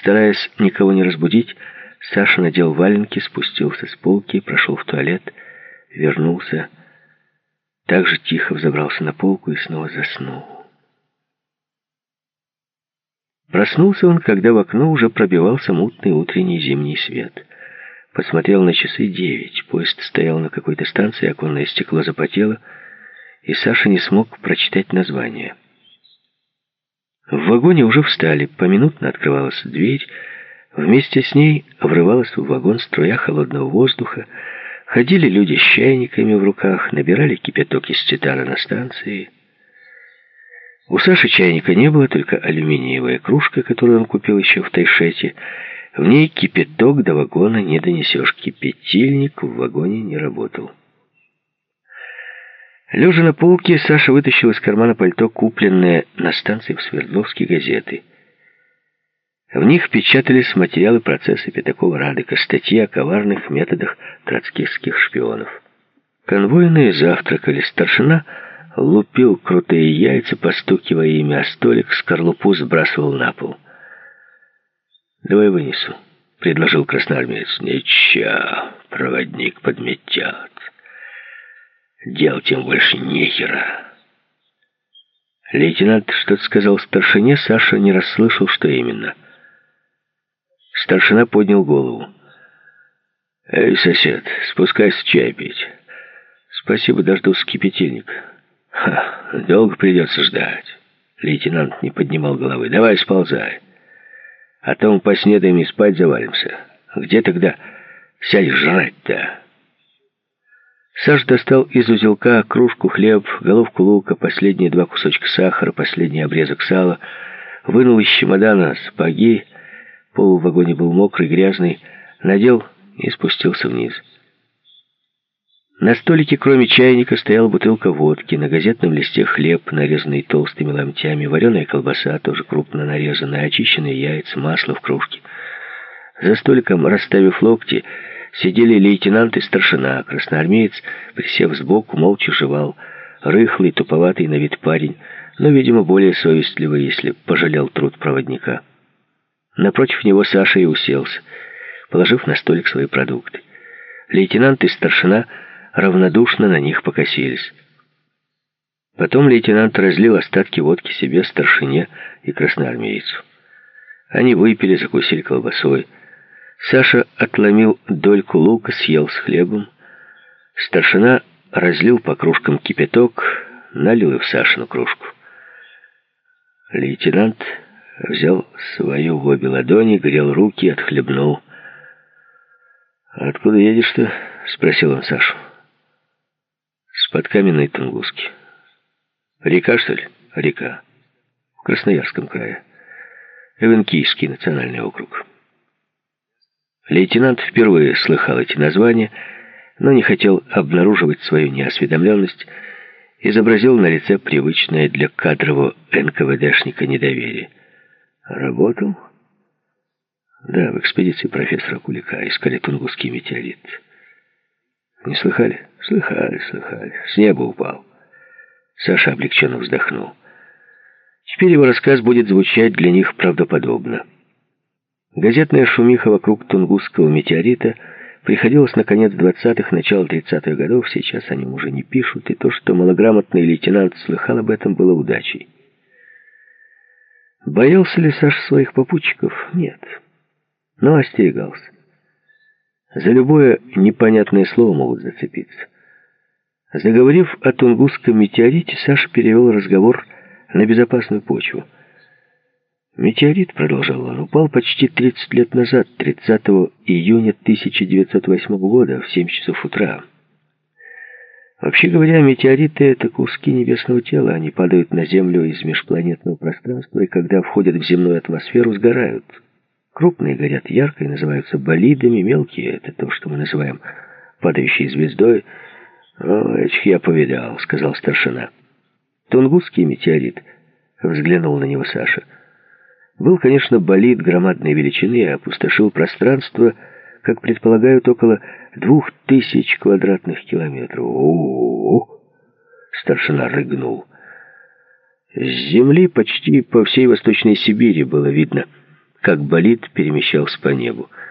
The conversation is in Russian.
Стараясь никого не разбудить, Саша надел валенки, спустился с полки, прошел в туалет, вернулся, также тихо взобрался на полку и снова заснул. Проснулся он, когда в окно уже пробивался мутный утренний зимний свет. Посмотрел на часы 9. Поезд стоял на какой-то станции, оконное стекло запотело, и Саша не смог прочитать название. В вагоне уже встали, поминутно открывалась дверь, вместе с ней врывалась в вагон струя холодного воздуха, ходили люди с чайниками в руках, набирали кипяток из титана на станции. У Саши чайника не было, только алюминиевая кружка, которую он купил еще в Тайшете. В ней кипяток до вагона не донесешь, кипятильник в вагоне не работал. Лежа на полке, Саша вытащил из кармана пальто купленные на станции в Свердловске газеты. В них печатались материалы процесса Пятакова-Радыка, статьи о коварных методах троцкистских шпионов. Конвойные завтракали, старшина лупил крутые яйца, постукивая ими о столик, скорлупу сбрасывал на пол. «Давай вынесу», — предложил красноармеец. «Ничего, проводник подметет. Дел тем больше нехера». Лейтенант что-то сказал старшине, Саша не расслышал, что именно. Старшина поднял голову. «Эй, сосед, спускайся чай пить». «Спасибо, дождусь кипятильник». «Долго придется ждать». Лейтенант не поднимал головы. «Давай сползай. А то мы поснедаем и спать завалимся. Где тогда сядешь жрать-то?» Саша достал из узелка кружку, хлеб, головку лука, последние 2 кусочка сахара, последний обрезок сала, вынул из чемодана сапоги, пол в вагоне был мокрый, грязный, надел и спустился вниз. На столике, кроме чайника, стояла бутылка водки, на газетном листе хлеб, нарезанный толстыми ломтями, вареная колбаса, тоже крупно нарезанная, очищенные яйца, масло в кружке. За столиком, расставив локти, сидели лейтенант и старшина. Красноармеец, присев сбоку, молча жевал. Рыхлый, туповатый на вид парень, но, видимо, более совестливый, если пожалел труд проводника. Напротив него Саша и уселся, положив на столик свои продукты. Лейтенант и старшина равнодушно на них покосились. Потом лейтенант разлил остатки водки себе, старшине и красноармейцу. Они выпили, закусили колбасой. Саша отломил дольку лука, съел с хлебом. Старшина разлил по кружкам кипяток, налил и в Сашину кружку. Лейтенант взял свою в обе ладони, грел руки, отхлебнул. «Откуда едешь-то?» — спросил он Сашу. «С-под Каменной Тунгуски». «Река, что ли?» «Река. В Красноярском крае. Эвенкийский национальный округ». Лейтенант впервые слыхал эти названия, но не хотел обнаруживать свою неосведомленность, изобразил на лице привычное для кадрового НКВДшника недоверие. «Работал?» «Да, в экспедиции профессора Кулика искали тунгусский метеорит». «Не слыхали?» «Слыхали. С неба упал». Саша облегченно вздохнул. Теперь его рассказ будет звучать для них правдоподобно. Газетная шумиха вокруг тунгусского метеорита приходилась на конец 20-х, начало 30-х годов. Сейчас о нем уже не пишут, и то, что малограмотный лейтенант слыхал об этом, было удачей. Боялся ли Саша своих попутчиков? Нет. Но остерегался. За любое непонятное слово могут зацепиться. Заговорив о тунгусском метеорите, Саша перевел разговор на безопасную почву. «Метеорит, — продолжал он, — упал почти 30 лет назад, 30 июня 1908 года, в 7 часов утра. Вообще говоря, метеориты — это куски небесного тела. Они падают на Землю из межпланетного пространства, и когда входят в земную атмосферу, сгорают. Крупные горят ярко и называются болидами, мелкие — это то, что мы называем падающей звездой». «Этих я повидал», — сказал старшина. «Тунгусский метеорит», — взглянул на него Саша, — «был, конечно, болид громадной величины и опустошил пространство, как предполагают, около 2000 квадратных километров». «О-о-о!» — старшина рыгнул. С земли почти по всей Восточной Сибири было видно, как болид перемещался по небу.